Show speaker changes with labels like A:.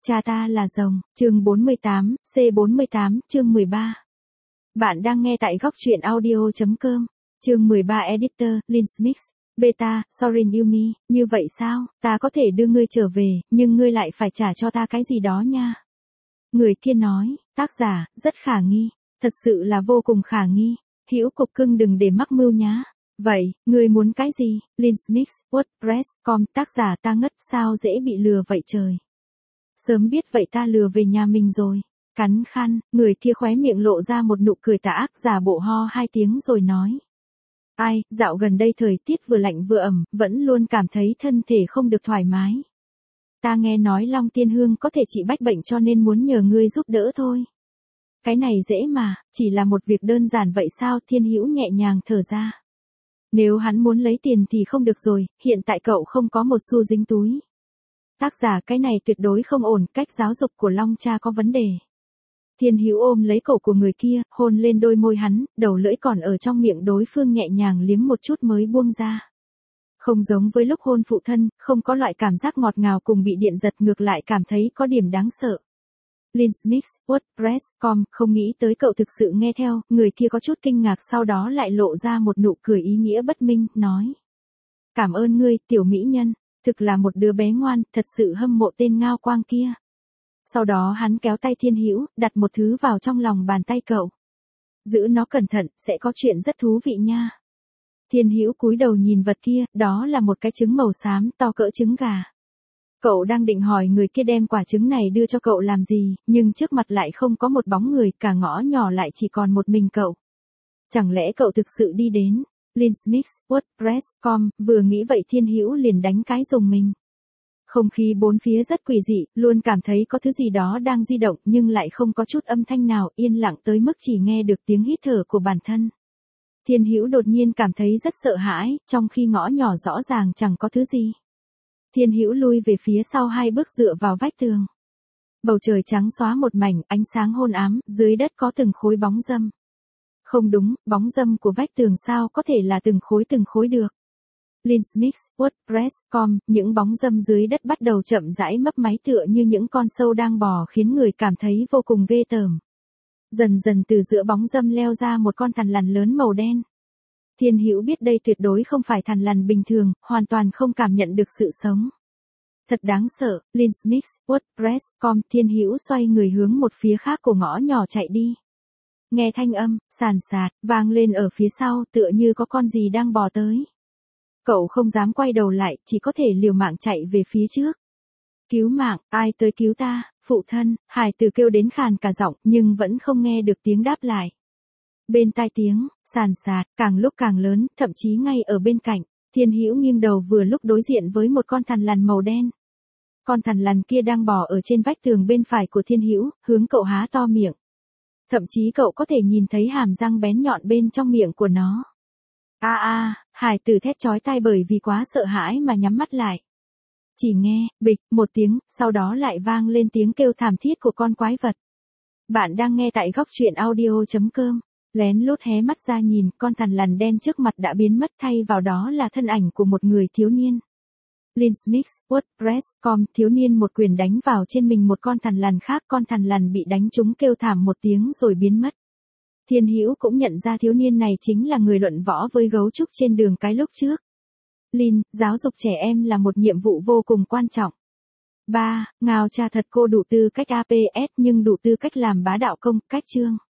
A: Cha ta là rồng, chương 48, C48, chương 13. Bạn đang nghe tại góc truyện audio.com, chương 13 Editor, Lin Smith, Beta, Sorin Yumi, như vậy sao, ta có thể đưa ngươi trở về, nhưng ngươi lại phải trả cho ta cái gì đó nha. Người kia nói, tác giả, rất khả nghi, thật sự là vô cùng khả nghi, hữu cục cưng đừng để mắc mưu nhá. Vậy, ngươi muốn cái gì? Lin Smith, WordPress.com, tác giả ta ngất sao dễ bị lừa vậy trời. Sớm biết vậy ta lừa về nhà mình rồi. Cắn khăn, người kia khóe miệng lộ ra một nụ cười tà ác, giả bộ ho 2 tiếng rồi nói. Ai, dạo gần đây thời tiết vừa lạnh vừa ẩm, vẫn luôn cảm thấy thân thể không được thoải mái. Ta nghe nói Long Tiên Hương có thể trị bách bệnh cho nên muốn nhờ ngươi giúp đỡ thôi. Cái này dễ mà, chỉ là một việc đơn giản vậy sao? Thiên Hữu nhẹ nhàng thở ra. Nếu hắn muốn lấy tiền thì không được rồi, hiện tại cậu không có một xu dính túi. Tác giả, cái này tuyệt đối không ổn, cách giáo dục của Long cha có vấn đề. Thiên Hữu ôm lấy cổ của người kia, hôn lên đôi môi hắn, đầu lưỡi còn ở trong miệng đối phương nhẹ nhàng liếm một chút mới buông ra. Không giống với lúc hôn phụ thân, không có loại cảm giác ngọt ngào cùng bị điện giật, ngược lại cảm thấy có điểm đáng sợ. Lin Smith, WordPress.com, không nghĩ tới cậu thực sự nghe theo, người kia có chút kinh ngạc sau đó lại lộ ra một nụ cười ý nghĩa bất minh, nói. Cảm ơn ngươi, tiểu mỹ nhân, thực là một đứa bé ngoan, thật sự hâm mộ tên ngao quang kia. Sau đó hắn kéo tay Thiên Hữu, đặt một thứ vào trong lòng bàn tay cậu. Giữ nó cẩn thận, sẽ có chuyện rất thú vị nha. Thiên Hữu cúi đầu nhìn vật kia, đó là một cái trứng màu xám to cỡ trứng gà. Cậu đang định hỏi người kia đem quả trứng này đưa cho cậu làm gì, nhưng trước mặt lại không có một bóng người, cả ngõ nhỏ lại chỉ còn một mình cậu. Chẳng lẽ cậu thực sự đi đến? Lin Smith, WordPress.com, vừa nghĩ vậy Thiên Hữu liền đánh cái rùng mình. Không khí bốn phía rất quỷ dị, luôn cảm thấy có thứ gì đó đang di động nhưng lại không có chút âm thanh nào, yên lặng tới mức chỉ nghe được tiếng hít thở của bản thân. Thiên Hữu đột nhiên cảm thấy rất sợ hãi, trong khi ngõ nhỏ rõ ràng chẳng có thứ gì. Thiên Hữu lui về phía sau 2 bước dựa vào vách tường. Bầu trời trắng xóa một mảnh, ánh sáng hôn ám, dưới đất có từng khối bóng râm. Không đúng, bóng râm của vách tường sao có thể là từng khối được. Lin Smith, WordPress.com, những bóng râm dưới đất bắt đầu chậm rãi mấp máy tựa như những con sâu đang bò khiến người cảm thấy vô cùng ghê tởm. Dần dần từ giữa bóng râm leo ra một con thằn lằn lớn màu đen. Thiên Hữu biết đây tuyệt đối không phải thằn lằn bình thường, hoàn toàn không cảm nhận được sự sống. Thật đáng sợ, Lin Smith, WordPress.com, Thiên Hữu xoay người hướng một phía khác của ngõ nhỏ chạy đi. Nghe thanh âm, sàn sạt, vang lên ở phía sau tựa như có con gì đang bò tới. Cậu không dám quay đầu lại, chỉ có thể liều mạng chạy về phía trước. Cứu mạng, ai tới cứu ta, phụ thân, hải tử kêu đến khàn cả giọng nhưng vẫn không nghe được tiếng đáp lại. Bên tai tiếng, sàn sạt, càng lúc càng lớn, thậm chí ngay ở bên cạnh, Thiên Hữu nghiêng đầu vừa lúc đối diện với một con thằn lằn màu đen. Con thằn lằn kia đang bò ở trên vách tường bên phải của Thiên Hữu, hướng cậu há to miệng. Thậm chí cậu có thể nhìn thấy hàm răng bén nhọn bên trong miệng của nó. Hải tử thét chói tai bởi vì quá sợ hãi mà nhắm mắt lại. Chỉ nghe, bịch, một tiếng, sau đó lại vang lên tiếng kêu thảm thiết của con quái vật. Bạn đang nghe tại góc truyện audio.com, lén lút hé mắt ra nhìn, con thằn lằn đen trước mặt đã biến mất, thay vào đó là thân ảnh của một người thiếu niên. Lin Smith, WordPress.com, thiếu niên một quyền đánh vào trên mình một con thằn lằn khác, con thằn lằn bị đánh trúng kêu thảm một tiếng rồi biến mất. Thiên Hữu cũng nhận ra thiếu niên này chính là người luận võ với gấu trúc trên đường cái lúc trước. Lin, giáo dục trẻ em là một nhiệm vụ vô cùng quan trọng. 3. Ngao cha thật cô đủ tư cách APS nhưng đủ tư cách làm bá đạo công, cách chương.